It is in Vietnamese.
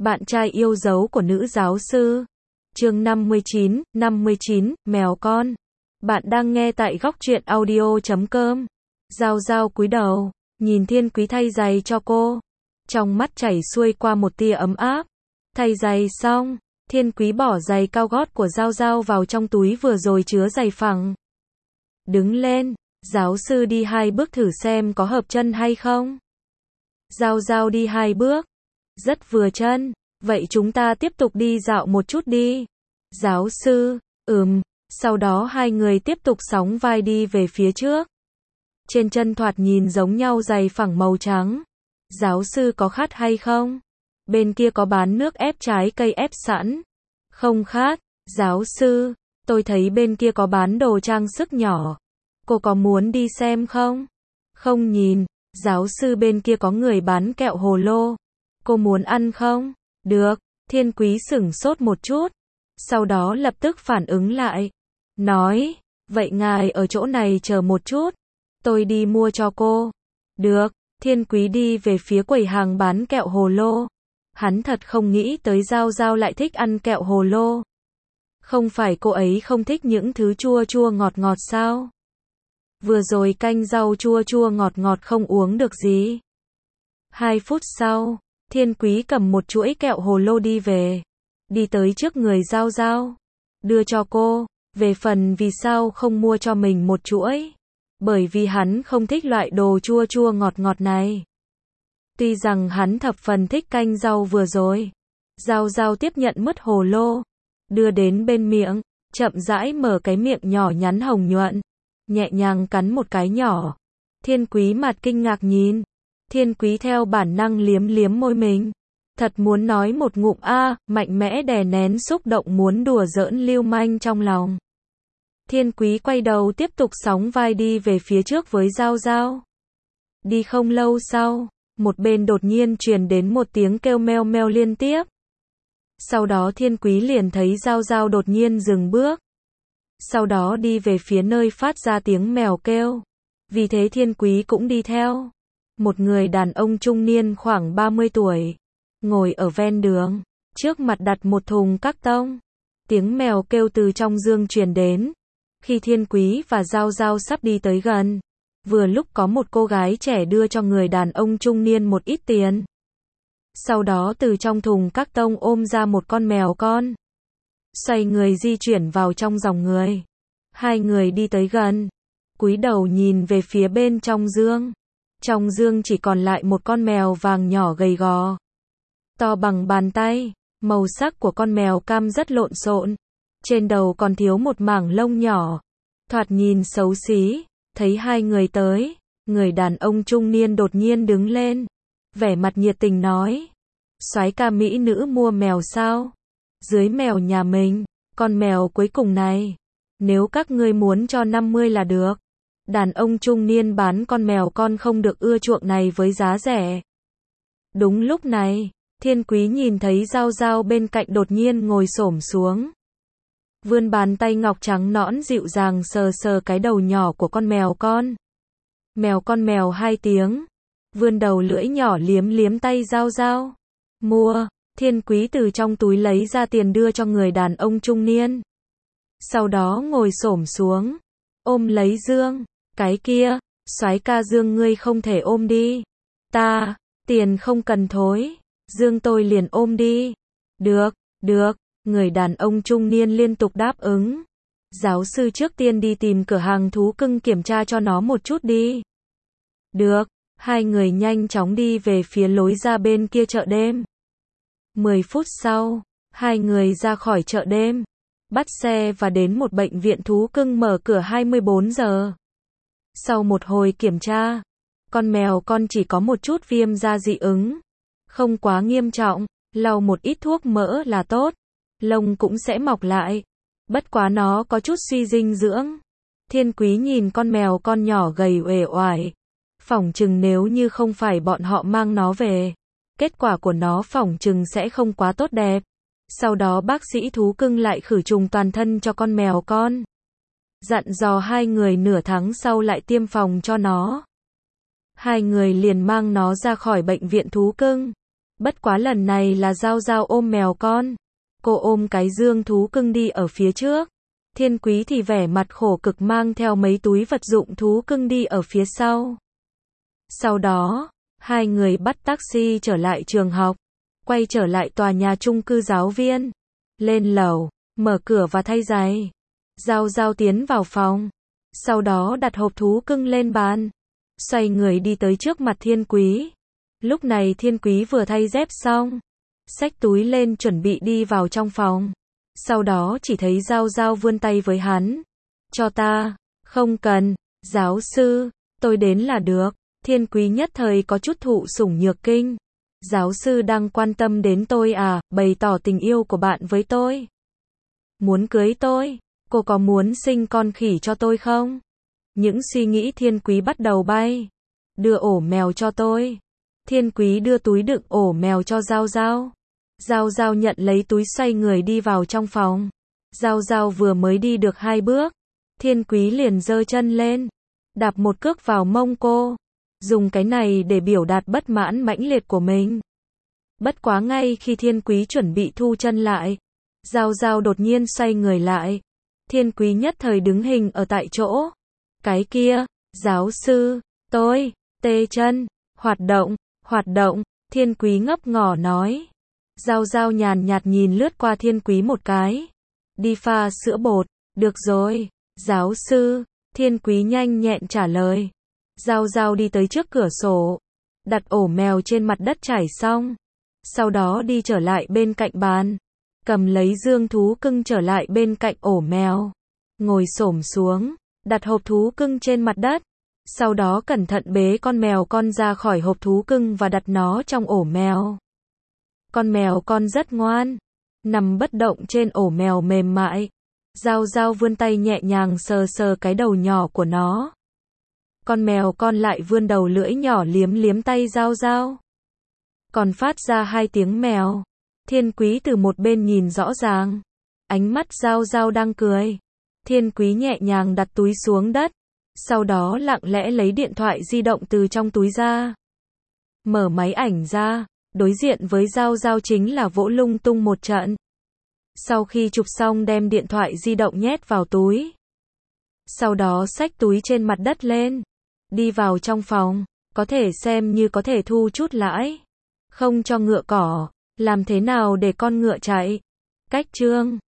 Bạn trai yêu dấu của nữ giáo sư. Chương 59, mèo con. Bạn đang nghe tại góc truyện audio.com. Giao Giao cúi đầu, nhìn Thiên Quý thay giày cho cô. Trong mắt chảy xuôi qua một tia ấm áp. Thay giày xong, Thiên Quý bỏ giày cao gót của Giao Giao vào trong túi vừa rồi chứa giày phẳng. Đứng lên, giáo sư đi 2 bước thử xem có hợp chân hay không. Giao Giao đi 2 bước. Rất vừa chân, vậy chúng ta tiếp tục đi dạo một chút đi. Giáo sư, sau đó hai người tiếp tục sóng vai đi về phía trước. Trên chân thoạt nhìn giống nhau giày phẳng màu trắng. Giáo sư có khát hay không? Bên kia có bán nước ép trái cây ép sẵn. Không khát, giáo sư, tôi thấy bên kia có bán đồ trang sức nhỏ. Cô có muốn đi xem không? Không nhìn, giáo sư bên kia có người bán kẹo hồ lô. Cô muốn ăn không? Được, Thiên Quý sửng sốt một chút. Sau đó lập tức phản ứng lại. Nói, vậy ngài ở chỗ này chờ một chút. Tôi đi mua cho cô. Được, Thiên Quý đi về phía quầy hàng bán kẹo hồ lô. Hắn thật không nghĩ tới Giao Giao lại thích ăn kẹo hồ lô. Không phải cô ấy không thích những thứ chua chua ngọt ngọt sao? Vừa rồi canh rau chua chua ngọt ngọt không uống được gì. 2 phút sau, Thiên Quý cầm một chuỗi kẹo hồ lô đi về. Đi tới trước người Giao Giao. Đưa cho cô. Về phần vì sao không mua cho mình một chuỗi. Bởi vì hắn không thích loại đồ chua chua ngọt ngọt này. Tuy rằng hắn thập phần thích canh rau vừa rồi. Giao Giao tiếp nhận mứt hồ lô. Đưa đến bên miệng. Chậm rãi mở cái miệng nhỏ nhắn hồng nhuận. Nhẹ nhàng cắn một cái nhỏ. Thiên Quý mặt kinh ngạc nhìn. Thiên Quý theo bản năng liếm liếm môi mình. Thật muốn nói một ngụm mạnh mẽ đè nén xúc động muốn đùa giỡn lưu manh trong lòng. Thiên Quý quay đầu tiếp tục sóng vai đi về phía trước với Giao Giao. Đi không lâu sau, một bên đột nhiên truyền đến một tiếng kêu meo meo liên tiếp. Sau đó Thiên Quý liền thấy Giao Giao đột nhiên dừng bước. Sau đó đi về phía nơi phát ra tiếng mèo kêu. Vì thế Thiên Quý cũng đi theo. Một người đàn ông trung niên khoảng 30 tuổi, ngồi ở ven đường, trước mặt đặt một thùng các tông. Tiếng mèo kêu từ trong dương truyền đến. Khi Thiên Quý và Giao Giao sắp đi tới gần, vừa lúc có một cô gái trẻ đưa cho người đàn ông trung niên một ít tiền. Sau đó từ trong thùng các tông ôm ra một con mèo con. Xoay người di chuyển vào trong dòng người. Hai người đi tới gần, cúi đầu nhìn về phía bên trong dương. Trong dương chỉ còn lại một con mèo vàng nhỏ gầy gò. To bằng bàn tay, màu sắc của con mèo cam rất lộn xộn. Trên đầu còn thiếu một mảng lông nhỏ. Thoạt nhìn xấu xí, thấy hai người tới. Người đàn ông trung niên đột nhiên đứng lên. Vẻ mặt nhiệt tình nói. Soái ca mỹ nữ mua mèo sao? Dưới mèo nhà mình, con mèo cuối cùng này. Nếu các ngươi muốn cho 50 là được. Đàn ông trung niên bán con mèo con không được ưa chuộng này với giá rẻ. Đúng lúc này, Thiên Quý nhìn thấy Giao Giao bên cạnh đột nhiên ngồi xổm xuống. Vươn bàn tay ngọc trắng nõn dịu dàng sờ sờ cái đầu nhỏ của con mèo con. Mèo con mèo 2 tiếng. Vươn đầu lưỡi nhỏ liếm liếm tay Giao Giao. Mua, Thiên Quý từ trong túi lấy ra tiền đưa cho người đàn ông trung niên. Sau đó ngồi xổm xuống, ôm lấy dương. Cái kia, soái ca dương ngươi không thể ôm đi. Tiền không cần thối. Dương tôi liền ôm đi. Được, người đàn ông trung niên liên tục đáp ứng. Giáo sư trước tiên đi tìm cửa hàng thú cưng kiểm tra cho nó một chút đi. Được, hai người nhanh chóng đi về phía lối ra bên kia chợ đêm. 10 phút sau, hai người ra khỏi chợ đêm, bắt xe và đến một bệnh viện thú cưng mở cửa 24 giờ. Sau một hồi kiểm tra, con mèo con chỉ có một chút viêm da dị ứng. Không quá nghiêm trọng, lau một ít thuốc mỡ là tốt. Lông cũng sẽ mọc lại. Bất quá nó có chút suy dinh dưỡng. Thiên Quý nhìn con mèo con nhỏ gầy uể oải. Phỏng chừng nếu như không phải bọn họ mang nó về, kết quả của nó phỏng chừng sẽ không quá tốt đẹp. Sau đó bác sĩ thú cưng lại khử trùng toàn thân cho con mèo con. Dặn dò hai người nửa tháng sau lại tiêm phòng cho nó. Hai người liền mang nó ra khỏi bệnh viện thú cưng. Bất quá lần này là Giao Giao ôm mèo con. Cô ôm cái dương thú cưng đi ở phía trước. Thiên Quý thì vẻ mặt khổ cực mang theo mấy túi vật dụng thú cưng đi ở phía sau. Sau đó, hai người bắt taxi trở lại trường học, quay trở lại tòa nhà chung cư giáo viên. Lên lầu, mở cửa và thay giày. Giao Giao tiến vào phòng, sau đó đặt hộp thú cưng lên bàn, xoay người đi tới trước mặt Thiên Quý. Lúc này Thiên Quý vừa thay dép xong, xách túi lên chuẩn bị đi vào trong phòng. Sau đó chỉ thấy Giao Giao vươn tay với hắn. Cho ta. Không cần, giáo sư, tôi đến là được. Thiên Quý nhất thời có chút thụ sủng nhược kinh. Giáo sư đang quan tâm đến tôi à, bày tỏ tình yêu của bạn với tôi. Muốn cưới tôi, cô có muốn sinh con khỉ cho tôi không? Những suy nghĩ Thiên Quý bắt đầu bay. Đưa ổ mèo cho tôi. Thiên Quý đưa túi đựng ổ mèo cho Giao Giao. Giao Giao nhận lấy túi xoay người đi vào trong phòng. Giao Giao vừa mới đi được 2 bước. Thiên Quý liền giơ chân lên, đạp một cước vào mông cô. Dùng cái này để biểu đạt bất mãn mãnh liệt của mình. Bất quá ngay khi Thiên Quý chuẩn bị thu chân lại, Giao Giao đột nhiên xoay người lại. Thiên Quý nhất thời đứng hình ở tại chỗ. Cái kia, giáo sư, tôi, tê chân, hoạt động, Thiên Quý ngấp ngỏ nói. Giao Giao nhàn nhạt nhìn lướt qua Thiên Quý một cái. Đi pha sữa bột, được rồi, giáo sư, Thiên Quý nhanh nhẹn trả lời. Giao Giao đi tới trước cửa sổ, đặt ổ mèo trên mặt đất trải xong. Sau đó đi trở lại bên cạnh bàn, cầm lấy dương thú cưng trở lại bên cạnh ổ mèo. Ngồi xổm xuống, đặt hộp thú cưng trên mặt đất. Sau đó cẩn thận bế con mèo con ra khỏi hộp thú cưng và đặt nó trong ổ mèo. Con mèo con rất ngoan, nằm bất động trên ổ mèo mềm mại. Giao Giao vươn tay nhẹ nhàng sờ sờ cái đầu nhỏ của nó. Con mèo con lại vươn đầu lưỡi nhỏ liếm liếm tay Giao Giao. Còn phát ra 2 tiếng mèo. Thiên Quý từ một bên nhìn rõ ràng. Ánh mắt Giao Giao đang cười. Thiên Quý nhẹ nhàng đặt túi xuống đất. Sau đó lặng lẽ lấy điện thoại di động từ trong túi ra. Mở máy ảnh ra. Đối diện với Giao Giao chính là vỗ lung tung một trận. Sau khi chụp xong đem điện thoại di động nhét vào túi. Sau đó xách túi trên mặt đất lên. Đi vào trong phòng. Có thể xem như có thể thu chút lãi. Không cho ngựa cỏ. Làm thế nào để con ngựa chạy? Cách chương